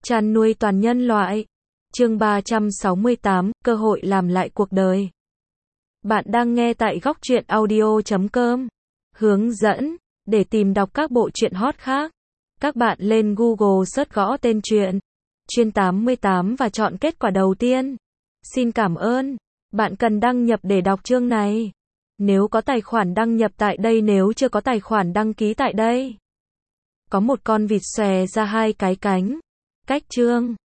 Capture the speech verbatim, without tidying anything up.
Chăn nuôi toàn nhân loại. Chương ba trăm sáu mươi tám, cơ hội làm lại cuộc đời. Bạn đang nghe tại góc truyện audio chấm com. Hướng dẫn, để tìm đọc các bộ truyện hot khác, các bạn lên Google search gõ tên truyện Chuyên tám mươi tám và chọn kết quả đầu tiên. Xin cảm ơn. Bạn cần đăng nhập để đọc chương này. Nếu có tài khoản đăng nhập tại đây, nếu chưa có tài khoản đăng ký tại đây. Có một con vịt xòe ra hai cái cánh. Cách chương.